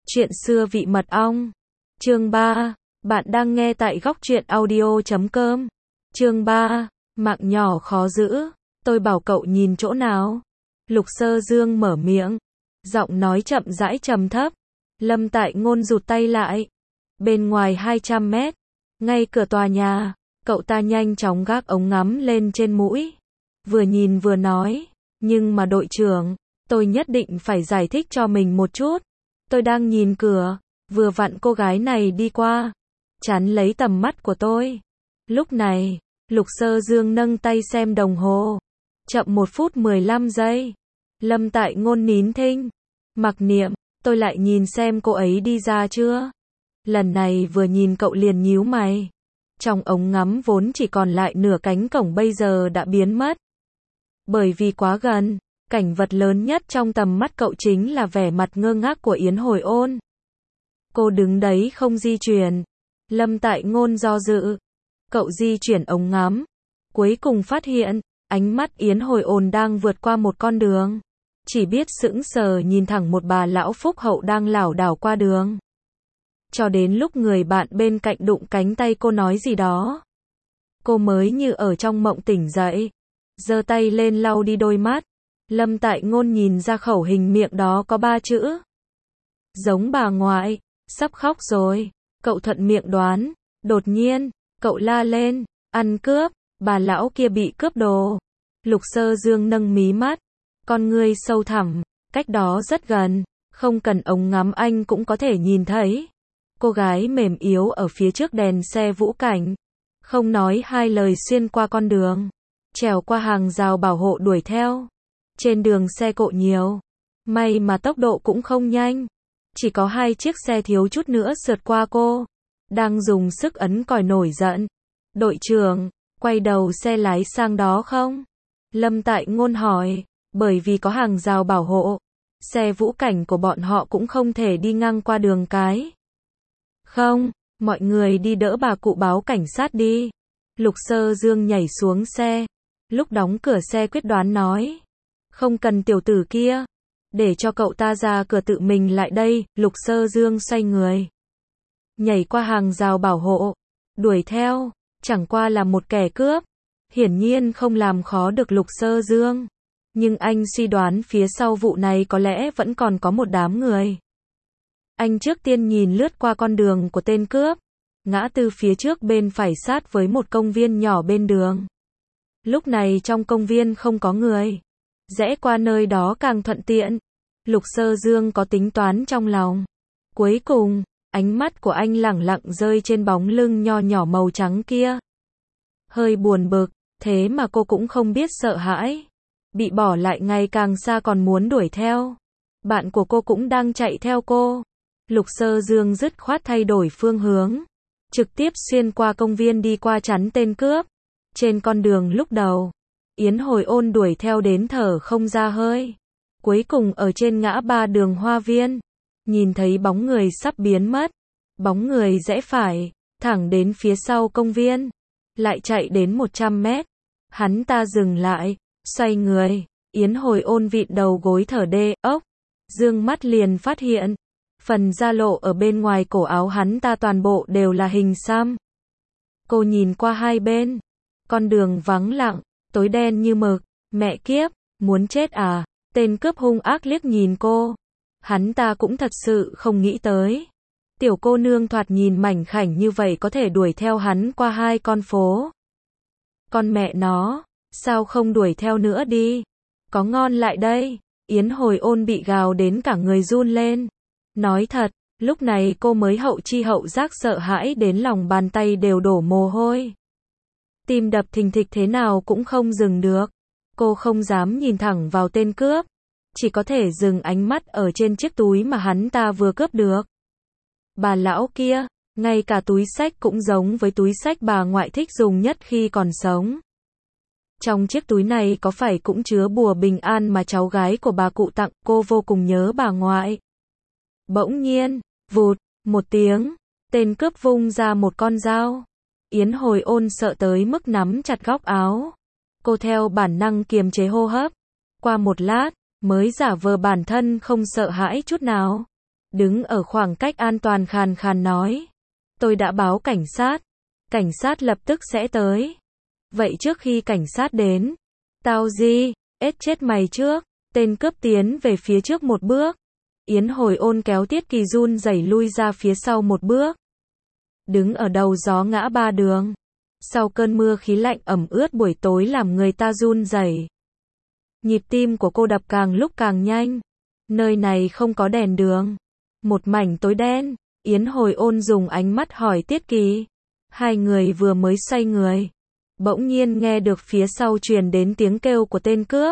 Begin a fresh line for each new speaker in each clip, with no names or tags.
Chuyện xưa vị mật ong. Chương 3. Bạn đang nghe tại góc truyện audio.com. Chương 3. Mạng nhỏ khó giữ. Tôi bảo cậu nhìn chỗ nào? Lục Sơ Dương mở miệng. Giọng nói chậm rãi trầm thấp. Lâm Tại Ngôn rụt tay lại. Bên ngoài 200 mét. Ngay cửa tòa nhà. Cậu ta nhanh chóng gác ống ngắm lên trên mũi. Vừa nhìn vừa nói. Nhưng mà đội trưởng, tôi nhất định phải giải thích cho mình một chút. Tôi đang nhìn cửa, vừa vặn cô gái này đi qua, chắn lấy tầm mắt của tôi. Lúc này, Lục Sơ Dương nâng tay xem đồng hồ. Chậm 1 phút 15 giây. Lâm Tại Ngôn nín thinh. Mặc niệm, tôi lại nhìn xem cô ấy đi ra chưa. Lần này vừa nhìn cậu liền nhíu mày. Trong ống ngắm vốn chỉ còn lại nửa cánh cổng bây giờ đã biến mất. Bởi vì quá gần. Cảnh vật lớn nhất trong tầm mắt cậu chính là vẻ mặt ngơ ngác của Yến Hồi Ôn. Cô đứng đấy không di chuyển. Lâm Tại Ngôn do dự. Cậu di chuyển ống ngắm. Cuối cùng phát hiện, ánh mắt Yến Hồi Ôn đang vượt qua một con đường. Chỉ biết sững sờ nhìn thẳng một bà lão phúc hậu đang lảo đảo qua đường. Cho đến lúc người bạn bên cạnh đụng cánh tay cô nói gì đó. Cô mới như ở trong mộng tỉnh dậy. Giơ tay lên lau đi đôi mắt. Lâm Tại Ngôn nhìn ra khẩu hình miệng đó có 3 chữ. Giống bà ngoại, sắp khóc rồi. Cậu thuận miệng đoán. Đột nhiên, cậu la lên, ăn cướp, bà lão kia bị cướp đồ. Lục Sơ Dương nâng mí mắt, con ngươi sâu thẳm, cách đó rất gần, không cần ống ngắm anh cũng có thể nhìn thấy. Cô gái mềm yếu ở phía trước đèn xe vũ cảnh. Không nói hai lời xuyên qua con đường. Trèo qua hàng rào bảo hộ đuổi theo. Trên đường xe cộ nhiều. May mà tốc độ cũng không nhanh. Chỉ có 2 chiếc xe thiếu chút nữa sượt qua cô. Đang dùng sức ấn còi nổi giận. Đội trưởng, quay đầu xe lái sang đó không? Lâm Tại Ngôn hỏi. Bởi vì có hàng rào bảo hộ. Xe vũ cảnh của bọn họ cũng không thể đi ngang qua đường cái. Không, mọi người đi đỡ bà cụ báo cảnh sát đi. Lục Sơ Dương nhảy xuống xe. Lúc đóng cửa xe quyết đoán nói. Không cần tiểu tử kia. Để cho cậu ta ra cửa tự mình lại đây. Lục Sơ Dương xoay người. Nhảy qua hàng rào bảo hộ. Đuổi theo. Chẳng qua là một kẻ cướp. Hiển nhiên không làm khó được Lục Sơ Dương. Nhưng anh suy đoán phía sau vụ này có lẽ vẫn còn có một đám người. Anh trước tiên nhìn lướt qua con đường của tên cướp. Ngã tư phía trước bên phải sát với một công viên nhỏ bên đường. Lúc này trong công viên không có người. Rẽ qua nơi đó càng thuận tiện. Lục Sơ Dương có tính toán trong lòng. Cuối cùng, ánh mắt của anh lẳng lặng rơi trên bóng lưng nho nhỏ màu trắng kia. Hơi buồn bực, thế mà cô cũng không biết sợ hãi. Bị bỏ lại ngày càng xa còn muốn đuổi theo. Bạn của cô cũng đang chạy theo cô. Lục Sơ Dương dứt khoát thay đổi phương hướng. Trực tiếp xuyên qua công viên đi qua chắn tên cướp. Trên con đường lúc đầu, Yến Hồi Ôn đuổi theo đến thở không ra hơi. Cuối cùng ở trên ngã ba đường Hoa Viên, nhìn thấy bóng người sắp biến mất. Bóng người rẽ phải, thẳng đến phía sau công viên. Lại chạy đến 100 mét. Hắn ta dừng lại, xoay người. Yến Hồi Ôn vịn đầu gối thở đê ốc. Dương mắt liền phát hiện. Phần da lộ ở bên ngoài cổ áo hắn ta toàn bộ đều là hình xăm. Cô nhìn qua hai bên. Con đường vắng lặng, tối đen như mực. Mẹ kiếp, muốn chết à? Tên cướp hung ác liếc nhìn cô. Hắn ta cũng thật sự không nghĩ tới. Tiểu cô nương thoạt nhìn mảnh khảnh như vậy có thể đuổi theo hắn qua 2 con phố. Con mẹ nó, sao không đuổi theo nữa đi? Có ngon lại đây. Yến Hồi Ôn bị gào đến cả người run lên. Nói thật, lúc này cô mới hậu chi hậu giác sợ hãi đến lòng bàn tay đều đổ mồ hôi. Tim đập thình thịch thế nào cũng không dừng được. Cô không dám nhìn thẳng vào tên cướp. Chỉ có thể dừng ánh mắt ở trên chiếc túi mà hắn ta vừa cướp được. Bà lão kia, ngay cả túi xách cũng giống với túi xách bà ngoại thích dùng nhất khi còn sống. Trong chiếc túi này có phải cũng chứa bùa bình an mà cháu gái của bà cụ tặng, cô vô cùng nhớ bà ngoại. Bỗng nhiên, vụt, một tiếng, tên cướp vung ra một con dao. Yến Hồi Ôn sợ tới mức nắm chặt góc áo. Cô theo bản năng kiềm chế hô hấp. Qua một lát, mới giả vờ bản thân không sợ hãi chút nào. đứng ở khoảng cách an toàn khàn khàn nói. Tôi đã báo cảnh sát lập tức sẽ tới. Vậy trước khi cảnh sát đến, tao chết mày trước. Tên cướp tiến về phía trước một bước. Yến Hồi Ôn kéo Tiết Kỳ run rẩy lui ra phía sau một bước. Đứng ở đầu gió ngã ba đường. Sau cơn mưa khí lạnh ẩm ướt buổi tối làm người ta run rẩy. Nhịp tim của cô đập càng lúc càng nhanh. Nơi này không có đèn đường. Một mảnh tối đen. Yến Hồi Ôn dùng ánh mắt hỏi Tiết Kỳ. Hai người vừa mới xoay người. Bỗng nhiên nghe được phía sau truyền đến tiếng kêu của tên cướp.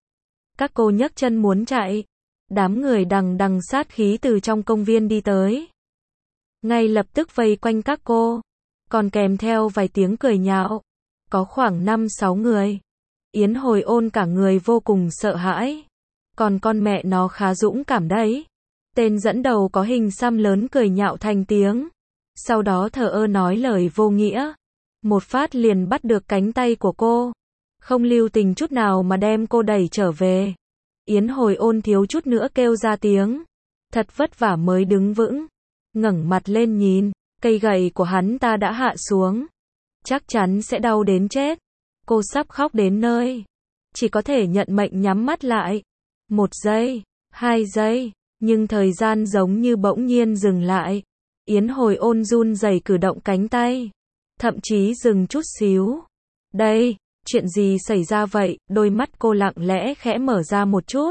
Các cô nhấc chân muốn chạy. Đám người đằng đằng sát khí từ trong công viên đi tới. Ngay lập tức vây quanh các cô. Còn kèm theo vài tiếng cười nhạo. Có khoảng 5-6 người. Yến Hồi Ôn cả người vô cùng sợ hãi. Còn con mẹ nó khá dũng cảm đấy. Tên dẫn đầu có hình xăm lớn cười nhạo thành tiếng. Sau đó thờ ơ nói lời vô nghĩa. Một phát liền bắt được cánh tay của cô. Không lưu tình chút nào mà đem cô đẩy trở về. Yến Hồi Ôn thiếu chút nữa kêu ra tiếng. Thật vất vả mới đứng vững. Ngẩng mặt lên nhìn. Cây gậy của hắn ta đã hạ xuống. Chắc chắn sẽ đau đến chết. Cô sắp khóc đến nơi. Chỉ có thể nhận mệnh nhắm mắt lại. 1 giây, 2 giây. Nhưng thời gian giống như bỗng nhiên dừng lại. Yến Hồi Ôn run rẩy cử động cánh tay. Thậm chí dừng chút xíu. Đây, chuyện gì xảy ra vậy? Đôi mắt cô lặng lẽ khẽ mở ra một chút.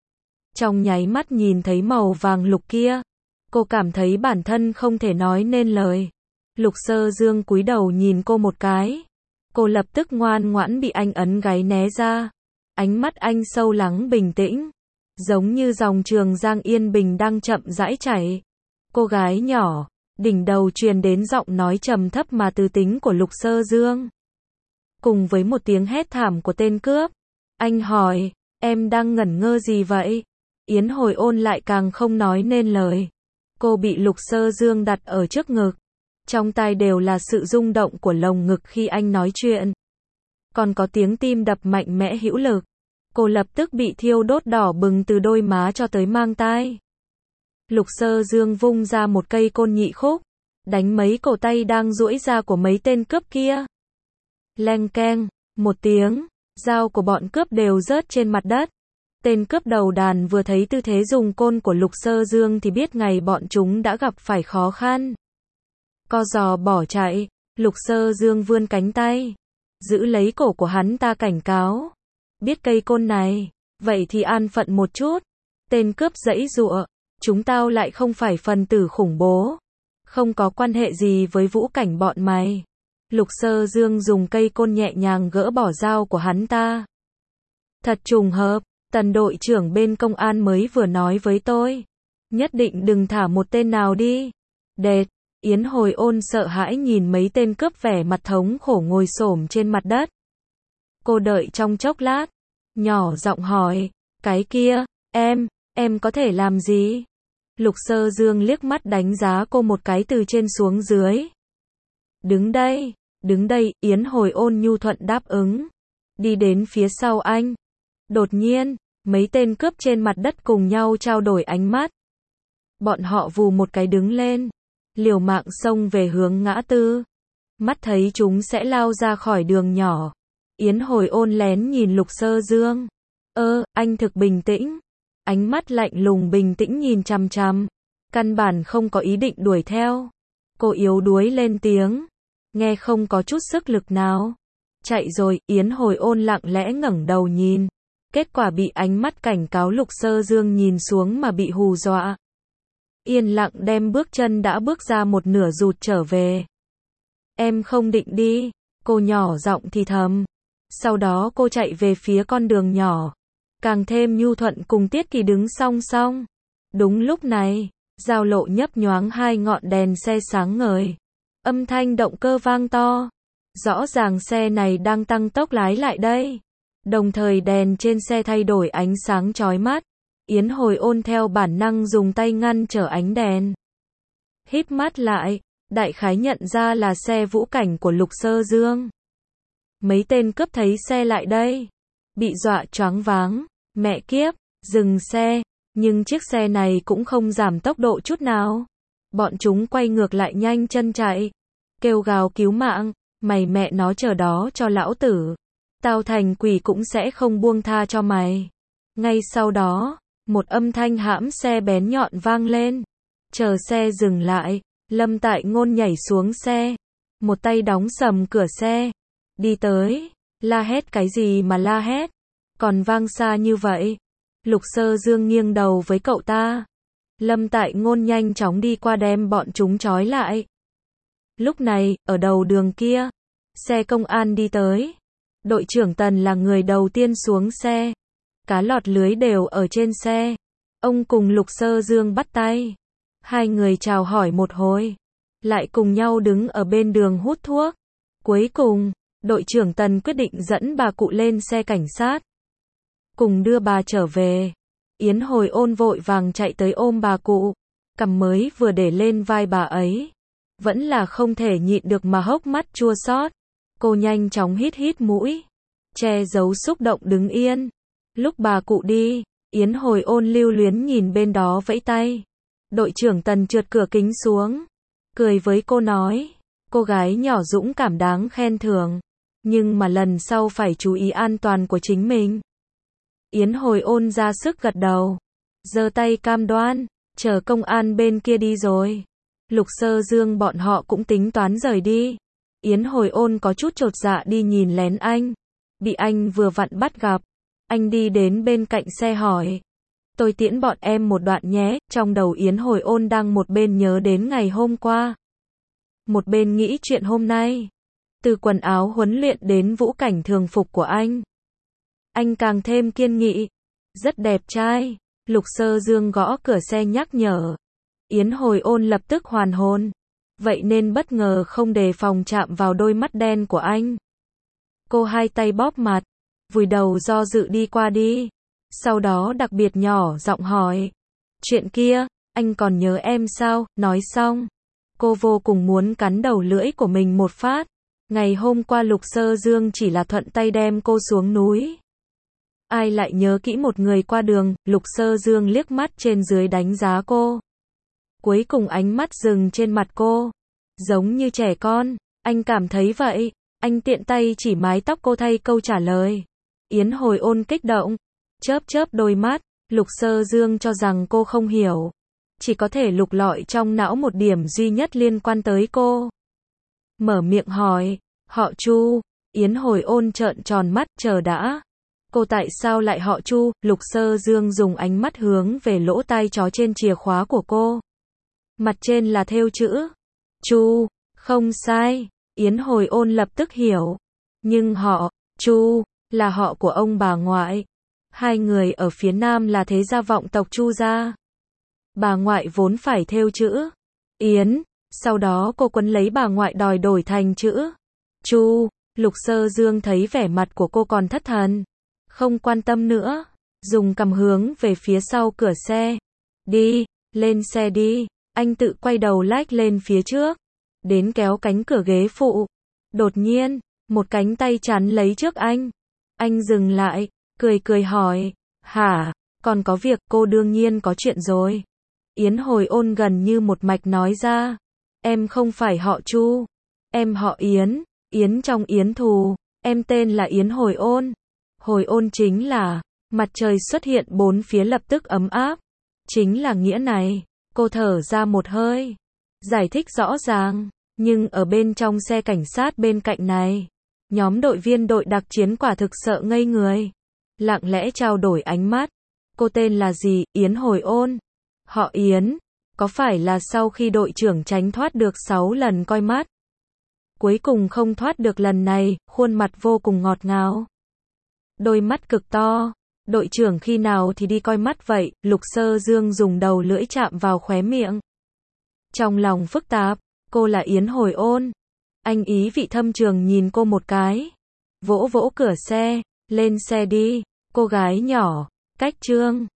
Trong nháy mắt nhìn thấy màu vàng lục kia. Cô cảm thấy bản thân không thể nói nên lời. Lục Sơ Dương cúi đầu nhìn cô một cái. Cô lập tức ngoan ngoãn bị anh ấn gáy né ra. Ánh mắt anh sâu lắng bình tĩnh. Giống như dòng Trường Giang yên bình đang chậm rãi chảy. Cô gái nhỏ, đỉnh đầu truyền đến giọng nói trầm thấp mà từ tính của Lục Sơ Dương. Cùng với một tiếng hét thảm của tên cướp. Anh hỏi, em đang ngẩn ngơ gì vậy? Yến Hồi Ôn lại càng không nói nên lời. Cô bị Lục Sơ Dương đặt ở trước ngực. Trong tai đều là sự rung động của lồng ngực khi anh nói chuyện. Còn có tiếng tim đập mạnh mẽ hữu lực. Cô lập tức bị thiêu đốt đỏ bừng từ đôi má cho tới mang tai. Lục Sơ Dương vung ra một cây côn nhị khúc. Đánh mấy cổ tay đang duỗi ra của mấy tên cướp kia. Leng keng, một tiếng. Dao của bọn cướp đều rớt trên mặt đất. Tên cướp đầu đàn vừa thấy tư thế dùng côn của Lục Sơ Dương thì biết ngày bọn chúng đã gặp phải khó khăn. Co giò bỏ chạy. Lục Sơ Dương vươn cánh tay. Giữ lấy cổ của hắn ta cảnh cáo. Biết cây côn này. Vậy thì an phận một chút. Tên cướp giãy giụa. Chúng tao lại không phải phần tử khủng bố. Không có quan hệ gì với Vũ Cảnh bọn mày. Lục Sơ Dương dùng cây côn nhẹ nhàng gỡ bỏ dao của hắn ta. Thật trùng hợp. Tần đội trưởng bên công an mới vừa nói với tôi. Nhất định đừng thả một tên nào đi. Đệt. Yến Hồi Ôn sợ hãi nhìn mấy tên cướp vẻ mặt thống khổ ngồi xổm trên mặt đất. Cô đợi trong chốc lát. Nhỏ giọng hỏi. Cái kia, em có thể làm gì? Lục Sơ Dương liếc mắt đánh giá cô một cái từ trên xuống dưới. Đứng đây, Yến Hồi Ôn nhu thuận đáp ứng. Đi đến phía sau anh. Đột nhiên, mấy tên cướp trên mặt đất cùng nhau trao đổi ánh mắt. Bọn họ vù một cái đứng lên. Liều mạng xông về hướng ngã tư. Mắt thấy chúng sẽ lao ra khỏi đường nhỏ. Yến Hồi Ôn lén nhìn Lục Sơ Dương. Anh thực bình tĩnh. Ánh mắt lạnh lùng bình tĩnh nhìn chằm chằm. Căn bản không có ý định đuổi theo. Cô yếu đuối lên tiếng. Nghe không có chút sức lực nào. Chạy rồi, Yến Hồi Ôn lặng lẽ ngẩng đầu nhìn. Kết quả bị ánh mắt cảnh cáo Lục Sơ Dương nhìn xuống mà bị hù dọa. Yên lặng đem bước chân đã bước ra một nửa rụt trở về. Em không định đi, cô nhỏ giọng thì thầm. Sau đó cô chạy về phía con đường nhỏ. Càng thêm nhu thuận cùng Tiết Kỳ đứng song song. Đúng lúc này, giao lộ nhấp nhoáng hai ngọn đèn xe sáng ngời. Âm thanh động cơ vang to. Rõ ràng xe này đang tăng tốc lái lại đây. Đồng thời đèn trên xe thay đổi ánh sáng chói mắt. Yến Hồi Ôn theo bản năng dùng tay ngăn trở ánh đèn. Híp mắt lại, đại khái nhận ra là xe Vũ Cảnh của Lục Sơ Dương. Mấy tên cướp thấy xe lại đây. Bị dọa choáng váng. Mẹ kiếp, dừng xe. Nhưng chiếc xe này cũng không giảm tốc độ chút nào. Bọn chúng quay ngược lại nhanh chân chạy. Kêu gào cứu mạng, mày mẹ nó chờ đó cho lão tử. Tao thành quỷ cũng sẽ không buông tha cho mày. Ngay sau đó, một âm thanh hãm xe bén nhọn vang lên. Chờ xe dừng lại, Lâm Tại Ngôn nhảy xuống xe. Một tay đóng sầm cửa xe. Đi tới, la hét cái gì mà la hét. Còn vang xa như vậy. Lục Sơ Dương nghiêng đầu với cậu ta. Lâm Tại Ngôn nhanh chóng đi qua đem bọn chúng trói lại. Lúc này, ở đầu đường kia, xe công an đi tới. Đội trưởng Tần là người đầu tiên xuống xe. Cá lọt lưới đều ở trên xe. Ông cùng Lục Sơ Dương bắt tay. Hai người chào hỏi một hồi. Lại cùng nhau đứng ở bên đường hút thuốc. Cuối cùng, đội trưởng Tần quyết định dẫn bà cụ lên xe cảnh sát. Cùng đưa bà trở về. Yến Hồi Ôn vội vàng chạy tới ôm bà cụ. Cằm mới vừa để lên vai bà ấy. Vẫn là không thể nhịn được mà hốc mắt chua xót. Cô nhanh chóng hít hít mũi. Che giấu xúc động đứng yên. Lúc bà cụ đi, Yến Hồi Ôn lưu luyến nhìn bên đó vẫy tay. Đội trưởng Tần trượt cửa kính xuống. Cười với cô nói. Cô gái nhỏ dũng cảm đáng khen thưởng. Nhưng mà lần sau phải chú ý an toàn của chính mình. Yến Hồi Ôn ra sức gật đầu. Giơ tay cam đoan. Chờ công an bên kia đi rồi. Lục Sơ Dương bọn họ cũng tính toán rời đi. Yến Hồi Ôn có chút chột dạ đi nhìn lén anh. Bị anh vừa vặn bắt gặp. Anh đi đến bên cạnh xe hỏi. Tôi tiễn bọn em một đoạn nhé. Trong đầu Yến Hồi Ôn đang một bên nhớ đến ngày hôm qua. Một bên nghĩ chuyện hôm nay. Từ quần áo huấn luyện đến vũ cảnh thường phục của anh. Anh càng thêm kiên nghị. Rất đẹp trai. Lục Sơ Dương gõ cửa xe nhắc nhở. Yến Hồi Ôn lập tức hoàn hồn. Vậy nên bất ngờ không đề phòng chạm vào đôi mắt đen của anh. Cô hai tay bóp mặt. Vùi đầu do dự đi qua đi. Sau đó đặc biệt nhỏ giọng hỏi. Chuyện kia, anh còn nhớ em sao? Nói xong. Cô vô cùng muốn cắn đầu lưỡi của mình một phát. Ngày hôm qua Lục Sơ Dương chỉ là thuận tay đem cô xuống núi. Ai lại nhớ kỹ một người qua đường. Lục Sơ Dương liếc mắt trên dưới đánh giá cô. Cuối cùng ánh mắt dừng trên mặt cô. Giống như trẻ con. Anh cảm thấy vậy. Anh tiện tay chỉ mái tóc cô thay câu trả lời. Yến Hồi Ôn kích động. Chớp chớp đôi mắt. Lục Sơ Dương cho rằng cô không hiểu. Chỉ có thể lục lọi trong não một điểm duy nhất liên quan tới cô. Mở miệng hỏi. Họ Chu. Yến Hồi Ôn trợn tròn mắt. Chờ đã. Cô tại sao lại họ Chu? Lục Sơ Dương dùng ánh mắt hướng về lỗ tai chó trên chìa khóa của cô. Mặt trên là thêu chữ Chu. Không sai. Yến Hồi Ôn lập tức hiểu. Nhưng họ Chu là họ của ông bà ngoại. Hai người ở phía nam là thế gia vọng tộc Chu gia. Bà ngoại vốn phải thêu chữ Yến. Sau đó cô quấn lấy bà ngoại đòi đổi thành chữ Chu. Lục Sơ Dương thấy vẻ mặt của cô còn thất thần. Không quan tâm nữa. Dùng cằm hướng về phía sau cửa xe. Đi. Lên xe đi. Anh tự quay đầu lách lên phía trước. Đến kéo cánh cửa ghế phụ. Đột nhiên, một cánh tay chắn lấy trước anh. Anh dừng lại, cười cười hỏi. Hả? Còn có việc? Cô đương nhiên có chuyện rồi. Yến Hồi Ôn gần như một mạch nói ra. Em không phải họ Chu. Em họ Yến. Yến trong Yến thù. Em tên là Yến Hồi Ôn. Hồi ôn chính là. Mặt trời xuất hiện bốn phía lập tức ấm áp. Chính là nghĩa này. Cô thở ra một hơi. Giải thích rõ ràng. Nhưng ở bên trong xe cảnh sát bên cạnh này. Nhóm đội viên đội đặc chiến quả thực sợ ngây người. Lặng lẽ trao đổi ánh mắt. Cô tên là gì? Yến Hồi Ôn. Họ Yến. Có phải là sau khi đội trưởng tránh thoát được 6 lần coi mắt? Cuối cùng không thoát được lần này, khuôn mặt vô cùng ngọt ngào. Đôi mắt cực to. Đội trưởng khi nào thì đi coi mắt vậy? Lục Sơ Dương dùng đầu lưỡi chạm vào khóe miệng. Trong lòng phức tạp, cô là Yến Hồi Ôn. Anh ý vị thâm trường nhìn cô một cái. Vỗ vỗ cửa xe, lên xe đi, cô gái nhỏ, cách chương.